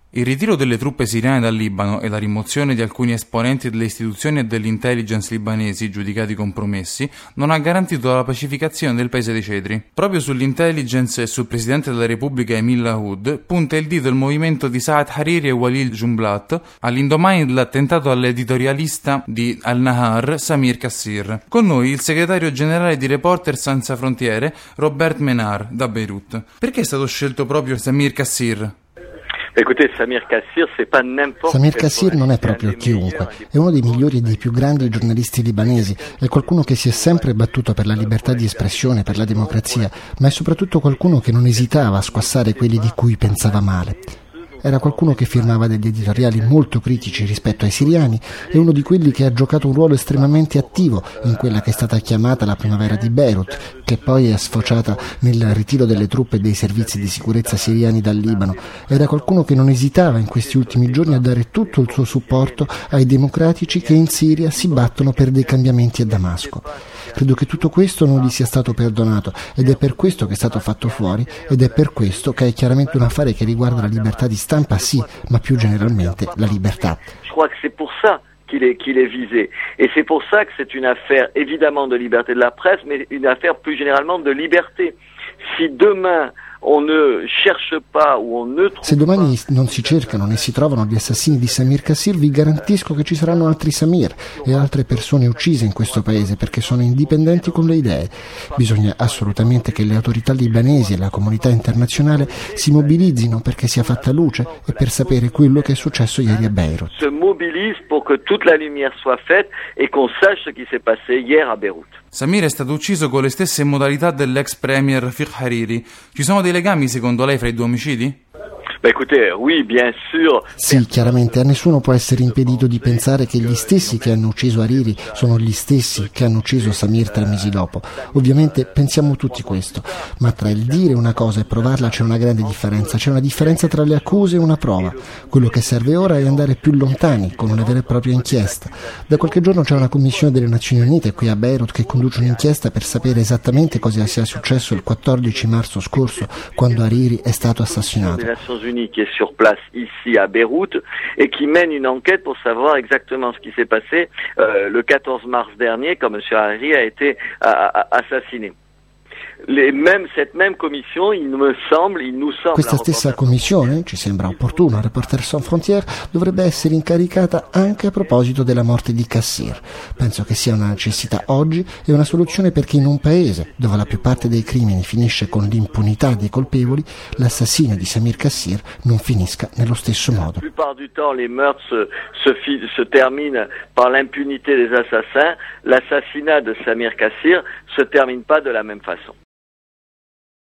Il ritiro delle truppe siriane dal Libano e la rimozione di alcuni esponenti delle istituzioni e dell'intelligence libanesi giudicati compromessi non ha garantito la pacificazione del paese dei cedri. Proprio sull'intelligence e sul presidente della Repubblica Emil Lahoud punta il dito il movimento di Saad Hariri e Walid Jumblat all'indomani dell'attentato all'editorialista di Al-Nahar Samir Kassir. Con noi il segretario generale di Reporters Senza Frontiere Robert Menard da Beirut. Perché è stato scelto proprio Samir Kassir? Samir Kassir non è proprio chiunque, è uno dei migliori e dei più grandi giornalisti libanesi, è qualcuno che si è sempre battuto per la libertà di espressione, per la democrazia, ma è soprattutto qualcuno che non esitava a squassare quelli di cui pensava male. Era qualcuno che firmava degli editoriali molto critici rispetto ai siriani e uno di quelli che ha giocato un ruolo estremamente attivo in quella che è stata chiamata la primavera di Beirut, che poi è sfociata nel ritiro delle truppe e dei servizi di sicurezza siriani dal Libano. Era qualcuno che non esitava in questi ultimi giorni a dare tutto il suo supporto ai democratici che in Siria si battono per dei cambiamenti a Damasco. Credo che tutto questo non gli sia stato perdonato ed è per questo che è stato fatto fuori ed è per questo che è chiaramente un affare che riguarda la libertà di stampa, sì, ma più generalmente la libertà. Qu'il est visé. Et c'est pour ça que c'est une affaire évidemment de liberté de la presse, mais une affaire plus généralement de liberté. Si demain Se domani non si cercano né si trovano gli assassini di Samir Kassir, vi garantisco che ci saranno altri Samir e altre persone uccise in questo paese perché sono indipendenti con le idee. Bisogna assolutamente che le autorità libanesi e la comunità internazionale si mobilizzino perché sia fatta luce e per sapere quello che è successo ieri a Beirut. Se mobilise pour que toute la lumière soit faite et qu'on sache ce qui s'est passé hier à Beirut. Samir è stato ucciso con le stesse modalità dell'ex premier Rafik Hariri. Ci sono dei legami secondo lei fra i due omicidi? Sì, chiaramente a nessuno può essere impedito di pensare che gli stessi che hanno ucciso Hariri sono gli stessi che hanno ucciso Samir 3 mesi dopo. Ovviamente pensiamo tutti questo, ma tra il dire una cosa e provarla c'è una grande differenza. C'è una differenza tra le accuse e una prova. Quello che serve ora è andare più lontani con una vera e propria inchiesta. Da qualche giorno c'è una commissione delle Nazioni Unite qui a Beirut che conduce un'inchiesta per sapere esattamente cosa sia successo il 14 marzo scorso quando Hariri è stato assassinato. Qui est sur place ici à Beyrouth et qui mène une enquête pour savoir exactement ce qui s'est passé le 14 mars dernier quand M. Hariri a été assassiné. Questa stessa commissione, ci sembra opportuno, Reporters Sans Frontières dovrebbe essere incaricata anche a proposito della morte di Kassir. Penso che sia una necessità oggi e una soluzione perché in un paese dove la più parte dei crimini finisce con l'impunità dei colpevoli, l'assassinio di Samir Kassir non finisca nello stesso modo. La plupart du temps les meurtres se terminent par l'impunité des assassins. L'assassinat de Samir Kassir se termine pas de la même façon.